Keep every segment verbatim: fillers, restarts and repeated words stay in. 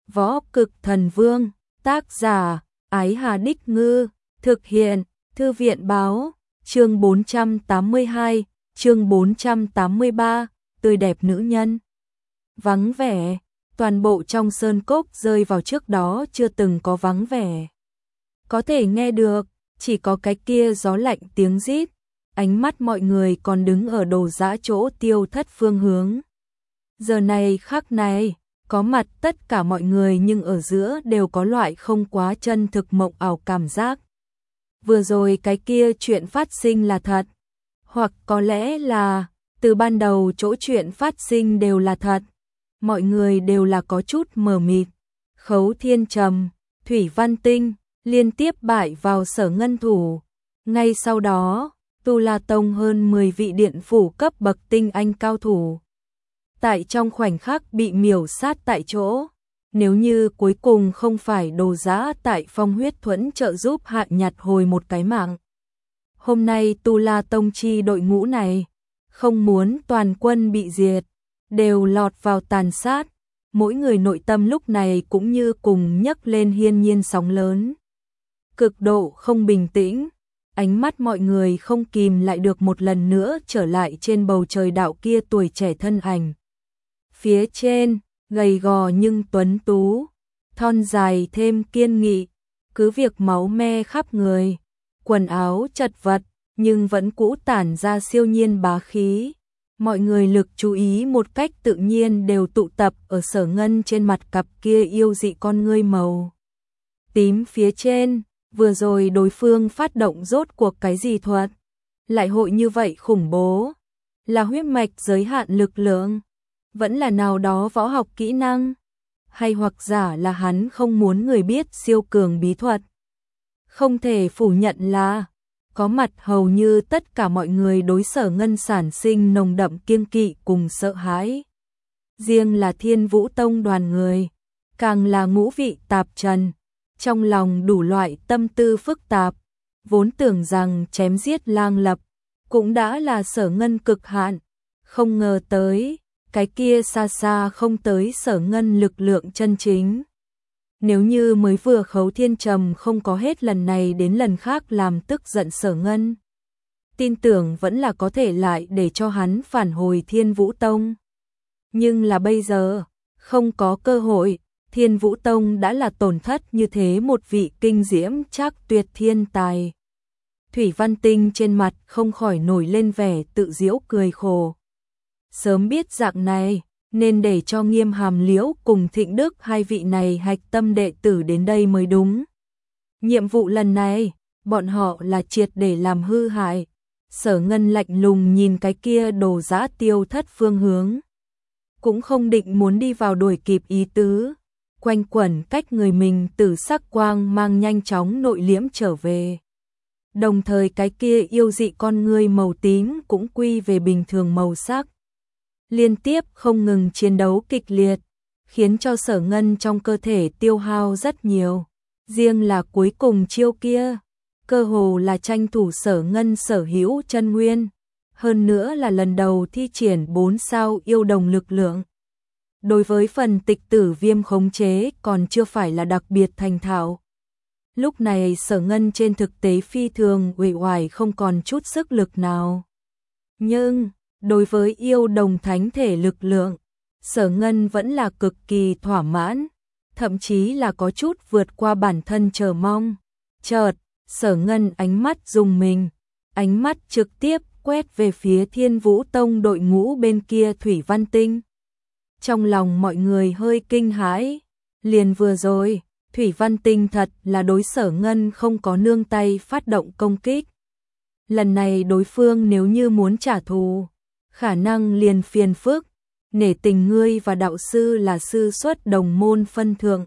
Võ Cực Thần Vương, tác giả, Ái Hà Đích Ngư, thực hiện, Thư viện Báo, chương bốn trăm tám mươi hai, chương bốn trăm tám mươi ba, tươi đẹp nữ nhân. Vắng vẻ, toàn bộ trong sơn cốc rơi vào trước đó chưa từng có vắng vẻ. Có thể nghe được, chỉ có cái kia gió lạnh tiếng rít, ánh mắt mọi người còn đứng ở đồ giã chỗ tiêu thất phương hướng. Giờ này khắc này, có mặt tất cả mọi người nhưng ở giữa đều có loại không quá chân thực mộng ảo cảm giác. Vừa rồi cái kia chuyện phát sinh là thật, hoặc có lẽ là từ ban đầu chỗ chuyện phát sinh đều là thật. Mọi người đều là có chút mờ mịt. Khấu Thiên Trầm, Thủy Văn Tinh liên tiếp bại vào Sở Ngân thủ. Ngay sau đó, Tu La Tông hơn mười vị điện phủ cấp bậc tinh anh cao thủ tại trong khoảnh khắc bị miểu sát tại chỗ. Nếu như cuối cùng không phải đồ giã tại Phong Huyết Thuẫn trợ giúp hạ nhặt hồi một cái mạng, hôm nay Tu La Tông chi đội ngũ này không muốn toàn quân bị diệt, đều lọt vào tàn sát. Mỗi người nội tâm lúc này cũng như cùng nhấc lên hiên nhiên sóng lớn, cực độ không bình tĩnh. Ánh mắt mọi người không kìm lại được một lần nữa trở lại trên bầu trời đạo kia tuổi trẻ thân ảnh. Phía trên, gầy gò nhưng tuấn tú, thon dài thêm kiên nghị, cứ việc máu me khắp người, quần áo chật vật, nhưng vẫn cũ tản ra siêu nhiên bá khí. Mọi người lực chú ý một cách tự nhiên đều tụ tập ở Sở Ngân trên mặt cặp kia yêu dị con ngươi màu tím phía trên. Vừa rồi đối phương phát động rốt cuộc cái gì thuật, lại hội như vậy khủng bố, là huyết mạch giới hạn lực lượng, vẫn là nào đó võ học kỹ năng, hay hoặc giả là hắn không muốn người biết siêu cường bí thuật. Không thể phủ nhận là có mặt hầu như tất cả mọi người đối Sở Ngân sản sinh nồng đậm kiêng kỵ cùng sợ hãi. Riêng là Thiên Vũ Tông đoàn người, càng là ngũ vị tạp trần, trong lòng đủ loại tâm tư phức tạp, vốn tưởng rằng chém giết lang lập cũng đã là Sở Ngân cực hạn, không ngờ tới, cái kia xa xa không tới Sở Ngân lực lượng chân chính. Nếu như mới vừa Khấu Thiên Trầm không có hết lần này đến lần khác làm tức giận Sở Ngân, tin tưởng vẫn là có thể lại để cho hắn phản hồi Thiên Vũ Tông. Nhưng là bây giờ, không có cơ hội. Thiên Vũ Tông đã là tổn thất như thế một vị kinh diễm chắc tuyệt thiên tài. Thủy Văn Tinh trên mặt không khỏi nổi lên vẻ tự giễu cười khổ. Sớm biết dạng này, nên để cho Nghiêm Hàm Liễu cùng Thịnh Đức hai vị này hạch tâm đệ tử đến đây mới đúng. Nhiệm vụ lần này, bọn họ là triệt để làm hư hại. Sở Ngân lạnh lùng nhìn cái kia đồ giã tiêu thất phương hướng, cũng không định muốn đi vào đuổi kịp ý tứ. Quanh quẩn cách người mình tử sắc quang mang nhanh chóng nội liễm trở về. Đồng thời cái kia yêu dị con ngươi màu tím cũng quy về bình thường màu sắc. Liên tiếp không ngừng chiến đấu kịch liệt, khiến cho Sở Ngân trong cơ thể tiêu hao rất nhiều. Riêng là cuối cùng chiêu kia, cơ hồ là tranh thủ Sở Ngân sở hữu chân nguyên. Hơn nữa là lần đầu thi triển bốn sao yêu đồng lực lượng. Đối với phần tịch tử viêm khống chế còn chưa phải là đặc biệt thành thạo. Lúc này Sở Ngân trên thực tế phi thường uể oải không còn chút sức lực nào. Nhưng, đối với yêu đồng thánh thể lực lượng, Sở Ngân vẫn là cực kỳ thỏa mãn, thậm chí là có chút vượt qua bản thân chờ mong. Chợt, Sở Ngân ánh mắt rùng mình, ánh mắt trực tiếp quét về phía Thiên Vũ Tông đội ngũ bên kia Thủy Văn Tinh. Trong lòng mọi người hơi kinh hãi, liền vừa rồi, Thủy Văn Tinh thật là đối Sở Ngân không có nương tay phát động công kích. Lần này đối phương nếu như muốn trả thù, khả năng liền phiền phức, nể tình ngươi và đạo sư là sư xuất đồng môn phân thượng.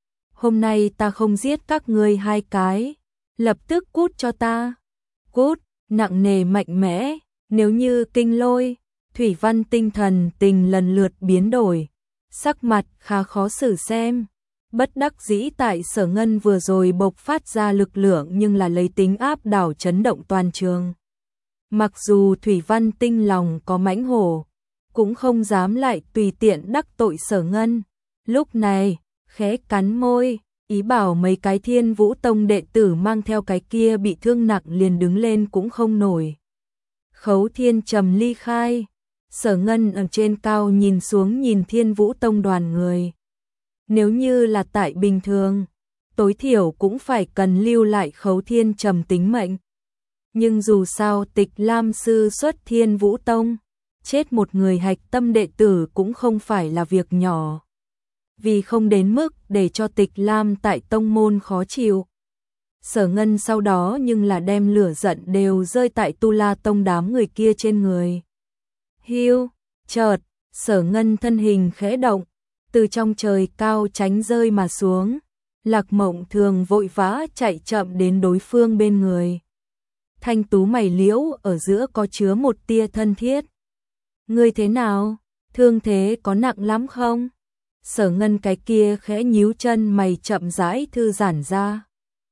Hôm nay ta không giết các ngươi hai cái, lập tức cút cho ta. Cút, nặng nề mạnh mẽ, nếu như Kinh Lôi, Thủy Văn Tinh thần tình lần lượt biến đổi, sắc mặt khá khó xử xem. Bất đắc dĩ tại Sở Ngân vừa rồi bộc phát ra lực lượng nhưng là lấy tính áp đảo chấn động toàn trường. Mặc dù Thủy Văn Tinh lòng có mãnh hổ, cũng không dám lại tùy tiện đắc tội Sở Ngân. Lúc này, khẽ cắn môi, ý bảo mấy cái Thiên Vũ Tông đệ tử mang theo cái kia bị thương nặng liền đứng lên cũng không nổi. Khấu Thiên Trầm ly khai, Sở Ngân ở trên cao nhìn xuống nhìn Thiên Vũ Tông đoàn người. Nếu như là tại bình thường, tối thiểu cũng phải cần lưu lại Khấu Thiên Trầm tính mệnh. Nhưng dù sao Tịch Lam sư xuất Thiên Vũ Tông, chết một người hạch tâm đệ tử cũng không phải là việc nhỏ. Vì không đến mức để cho Tịch Lam tại tông môn khó chịu. Sở Ngân sau đó nhưng là đem lửa giận đều rơi tại Tu La Tông đám người kia trên người. Hiu, chợt, Sở Ngân thân hình khẽ động, từ trong trời cao tránh rơi mà xuống. Lạc Mộng Thường vội vã chạy chậm đến đối phương bên người. Thanh tú mày liễu ở giữa có chứa một tia thân thiết. Ngươi thế nào? Thương thế có nặng lắm không? Sở Ngân cái kia khẽ nhíu chân mày chậm rãi thư giãn ra.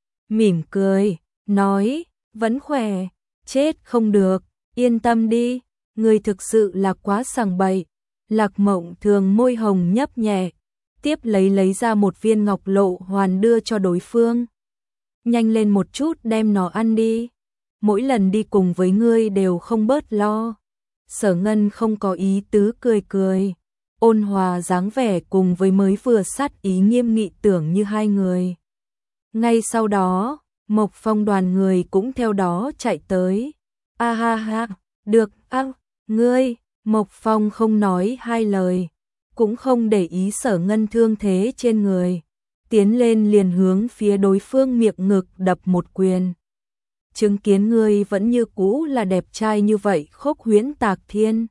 Mỉm cười, nói, vẫn khỏe, chết không được, yên tâm đi, ngươi thực sự là quá sằng bậy. Lạc Mộng Thường môi hồng nhấp nhẹ, tiếp lấy lấy ra một viên ngọc lộ hoàn đưa cho đối phương. Nhanh lên một chút đem nó ăn đi, mỗi lần đi cùng với ngươi đều không bớt lo. Sở Ngân không có ý tứ cười cười, ôn hòa dáng vẻ cùng với mới vừa sát ý nghiêm nghị tưởng như hai người. Ngay sau đó, Mộc Phong đoàn người cũng theo đó chạy tới. A ha ha, được, a, ngươi, Mộc Phong không nói hai lời, cũng không để ý Sở Ngân thương thế trên người, tiến lên liền hướng phía đối phương miệng ngực đập một quyền. Chứng kiến ngươi vẫn như cũ là đẹp trai như vậy, Khốc Huyễn Tạc Thiên,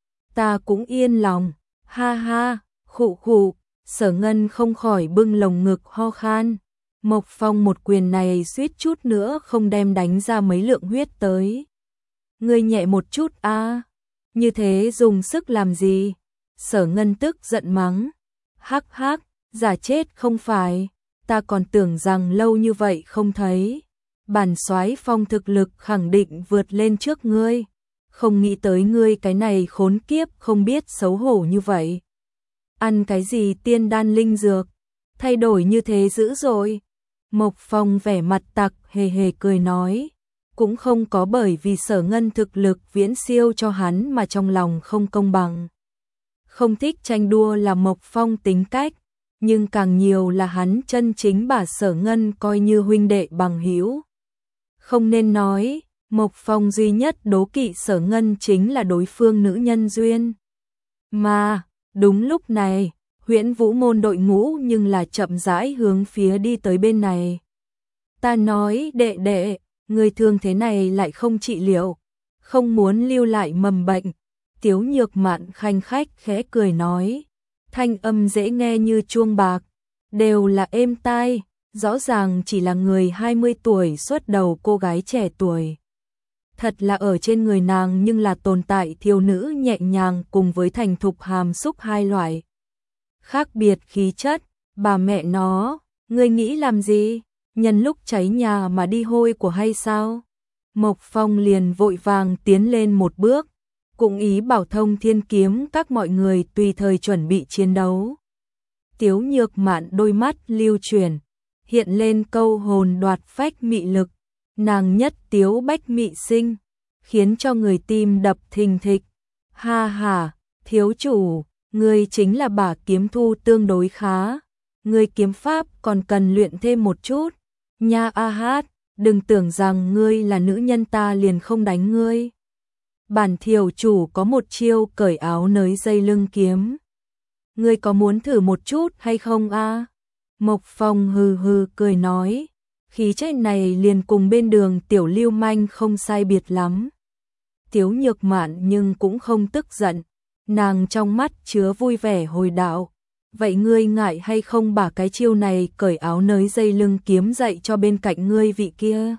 ta cũng yên lòng. Ha ha, khụ khụ, Sở Ngân không khỏi bưng lồng ngực ho khan. Mộc Phong một quyền này suýt chút nữa không đem đánh ra mấy lượng huyết tới. Ngươi nhẹ một chút a, à, như thế dùng sức làm gì? Sở Ngân tức giận mắng. Hắc hắc, giả chết không phải, ta còn tưởng rằng lâu như vậy không thấy. Bản soái Phong thực lực khẳng định vượt lên trước ngươi. Không nghĩ tới ngươi cái này khốn kiếp không biết xấu hổ như vậy. Ăn cái gì tiên đan linh dược, thay đổi như thế dữ rồi. Mộc Phong vẻ mặt tặc hề hề cười nói, cũng không có bởi vì Sở Ngân thực lực viễn siêu cho hắn mà trong lòng không công bằng. Không thích tranh đua là Mộc Phong tính cách, nhưng càng nhiều là hắn chân chính把Sở Ngân coi như huynh đệ bằng hữu. Không nên nói, Mộc Phong duy nhất đố kỵ Sở Ngân chính là đối phương nữ nhân duyên. Mà, đúng lúc này, Huyễn Vũ môn đội ngũ nhưng là chậm rãi hướng phía đi tới bên này. Ta nói đệ đệ, người thương thế này lại không trị liệu, không muốn lưu lại mầm bệnh. Tiếu Nhược Mạn khanh khách khẽ cười nói, thanh âm dễ nghe như chuông bạc, đều là êm tai, rõ ràng chỉ là người hai mươi tuổi xuất đầu cô gái trẻ tuổi. Thật là ở trên người nàng nhưng là tồn tại thiếu nữ nhẹ nhàng cùng với thành thục hàm xúc hai loại. Khác biệt khí chất, bà mẹ nó, ngươi nghĩ làm gì? Nhân lúc cháy nhà mà đi hôi của hay sao? Mộc Phong liền vội vàng tiến lên một bước, cũng ý bảo Thông Thiên Kiếm các mọi người tùy thời chuẩn bị chiến đấu. Tiếu Nhược Mạn đôi mắt lưu chuyển, hiện lên câu hồn đoạt phách mị lực, nàng nhất tiếu bách mị sinh, khiến cho người tim đập thình thịch. Ha ha, thiếu chủ, ngươi chính là bả kiếm thu tương đối khá, ngươi kiếm pháp còn cần luyện thêm một chút. Nha a hát, đừng tưởng rằng ngươi là nữ nhân ta liền không đánh ngươi. Bản thiếu chủ có một chiêu cởi áo nới dây lưng kiếm. Ngươi có muốn thử một chút hay không a? Mộc Phong hừ hừ cười nói, khí chất này liền cùng bên đường tiểu lưu manh không sai biệt lắm. Tiếu Nhược Mạn nhưng cũng không tức giận, nàng trong mắt chứa vui vẻ hồi đạo. Vậy ngươi ngại hay không bả cái chiêu này cởi áo nới dây lưng kiếm dạy cho bên cạnh ngươi vị kia?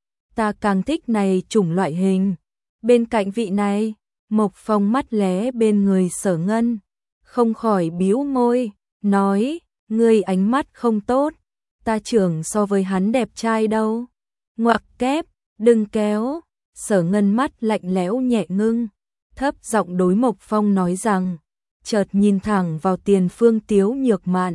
Ta càng thích này chủng loại hình. Bên cạnh vị này, Mộc Phong mắt lé bên người Sở Ngân, không khỏi bĩu môi, nói, ngươi ánh mắt không tốt, ta trưởng so với hắn đẹp trai đâu. Ngoặc kép, đừng kéo. Sở Ngân mắt lạnh lẽo nhẹ ngưng, thấp giọng đối Mộc Phong nói rằng, chợt nhìn thẳng vào tiền phương Tiếu Nhược Mạn,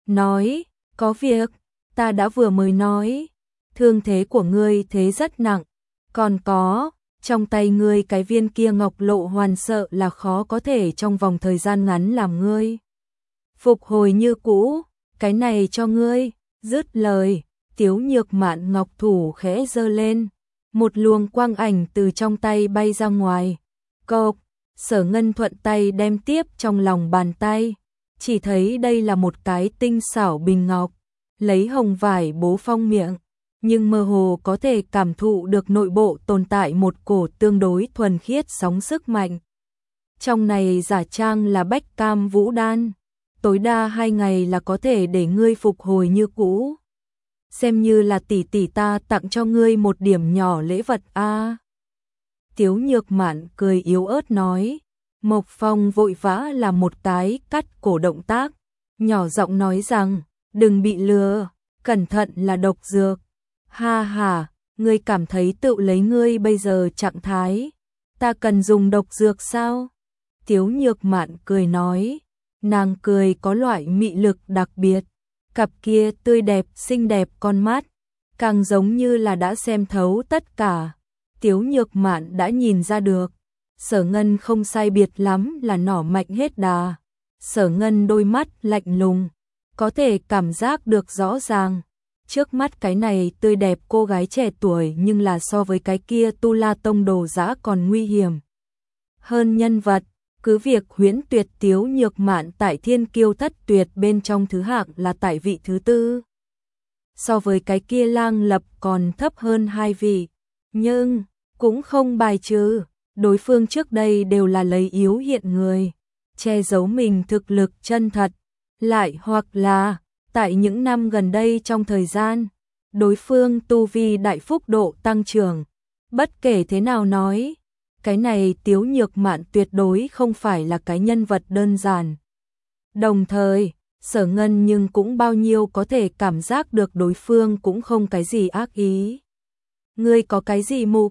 nói, có việc, ta đã vừa mới nói, thương thế của ngươi thế rất nặng, còn có, trong tay ngươi cái viên kia ngọc lộ hoàn sợ là khó có thể trong vòng thời gian ngắn làm ngươi phục hồi như cũ, cái này cho ngươi. Dứt lời, Tiếu Nhược Mạn ngọc thủ khẽ giơ lên, một luồng quang ảnh từ trong tay bay ra ngoài. Cộp, Sở Ngân thuận tay đem tiếp trong lòng bàn tay, chỉ thấy đây là một cái tinh xảo bình ngọc, lấy hồng vải bố phong miệng, nhưng mơ hồ có thể cảm thụ được nội bộ tồn tại một cổ tương đối thuần khiết sóng sức mạnh. Trong này giả trang là bách cam vũ đan, tối đa hai ngày là có thể để ngươi phục hồi như cũ. Xem như là tỷ tỷ ta tặng cho ngươi một điểm nhỏ lễ vật a. À. Tiếu Nhược Mạn cười yếu ớt nói. Mộc Phong vội vã làm một cái cắt cổ động tác, nhỏ giọng nói rằng, đừng bị lừa, cẩn thận là độc dược. Ha ha, ngươi cảm thấy tự lấy ngươi bây giờ trạng thái, ta cần dùng độc dược sao? Tiếu Nhược Mạn cười nói, nàng cười có loại mị lực đặc biệt, cặp kia tươi đẹp xinh đẹp con mắt, càng giống như là đã xem thấu tất cả. Tiếu Nhược Mạn đã nhìn ra được, Sở Ngân không sai biệt lắm là nỏ mạnh hết đà. Sở Ngân đôi mắt lạnh lùng, có thể cảm giác được rõ ràng. Trước mắt cái này tươi đẹp cô gái trẻ tuổi nhưng là so với cái kia Tu La Tông đồ dã còn nguy hiểm hơn nhân vật. Cứ việc Huyễn Tuyệt Tiếu Nhược Mạn tại Thiên Kiêu Thất Tuyệt bên trong thứ hạng là tại vị thứ tư, so với cái kia Lang Lập còn thấp hơn hai vị, nhưng cũng không bài trừ đối phương trước đây đều là lấy yếu hiện người, che giấu mình thực lực chân thật, lại hoặc là tại những năm gần đây trong thời gian, đối phương tu vi đại phúc độ tăng trưởng. Bất kể thế nào nói, cái này Tiếu Nhược Mạn tuyệt đối không phải là cái nhân vật đơn giản. Đồng thời, Sở Ngân nhưng cũng bao nhiêu có thể cảm giác được đối phương cũng không cái gì ác ý. Ngươi có cái gì mục?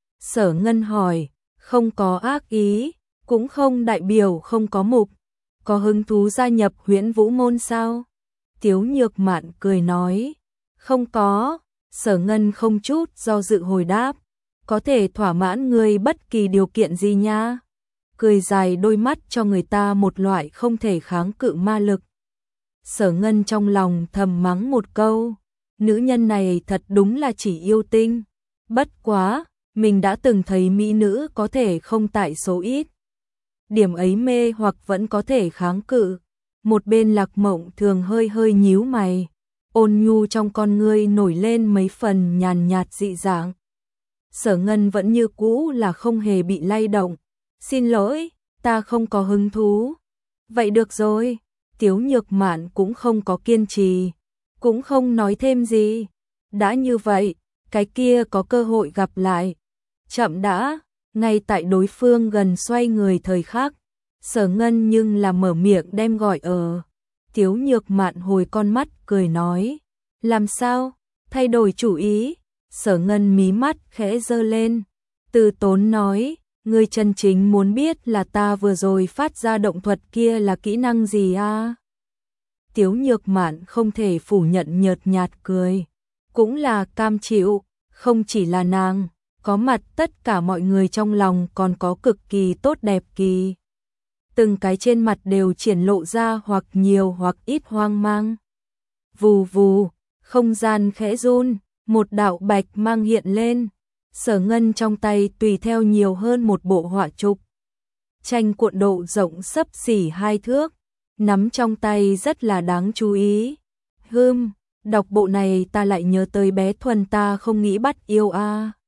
Sở Ngân hỏi. Không có ác ý, cũng không đại biểu không có mục. Có hứng thú gia nhập Huyễn Vũ môn sao? Tiếu Nhược Mạn cười nói. Không có. Sở Ngân không chút do dự hồi đáp. Có thể thỏa mãn ngươi bất kỳ điều kiện gì nha. Cười dài đôi mắt cho người ta một loại không thể kháng cự ma lực. Sở Ngân trong lòng thầm mắng một câu. Nữ nhân này thật đúng là chỉ yêu tinh. Bất quá, mình đã từng thấy mỹ nữ có thể không tại số ít. Điểm ấy mê hoặc vẫn có thể kháng cự. Một bên Lạc Mộng thường hơi hơi nhíu mày, ôn nhu trong con ngươi nổi lên mấy phần nhàn nhạt dị dạng. Sở Ngân vẫn như cũ là không hề bị lay động. Xin lỗi, ta không có hứng thú. Vậy được rồi. Tiếu Nhược Mạn cũng không có kiên trì, cũng không nói thêm gì. Đã như vậy, cái kia có cơ hội gặp lại. Chậm đã, ngay tại đối phương gần xoay người thời khắc, Sở Ngân nhưng là mở miệng đem gọi ở. Tiếu Nhược Mạn hồi con mắt cười nói, làm sao, thay đổi chủ ý? Sở Ngân mí mắt khẽ giơ lên, từ tốn nói, ngươi chân chính muốn biết là ta vừa rồi phát ra động thuật kia là kỹ năng gì à? Tiếu Nhược Mạn không thể phủ nhận, nhợt nhạt cười, cũng là cam chịu, không chỉ là nàng, có mặt tất cả mọi người trong lòng còn có cực kỳ tốt đẹp kỳ. Từng cái trên mặt đều triển lộ ra hoặc nhiều hoặc ít hoang mang. Vù vù, không gian khẽ run, một đạo bạch mang hiện lên. Sở Ngân trong tay tùy theo nhiều hơn một bộ họa trục. Tranh cuộn độ rộng xấp xỉ hai thước, nắm trong tay rất là đáng chú ý. Hừm, đọc bộ này ta lại nhớ tới bé Thuần ta không nghĩ bắt yêu a. À.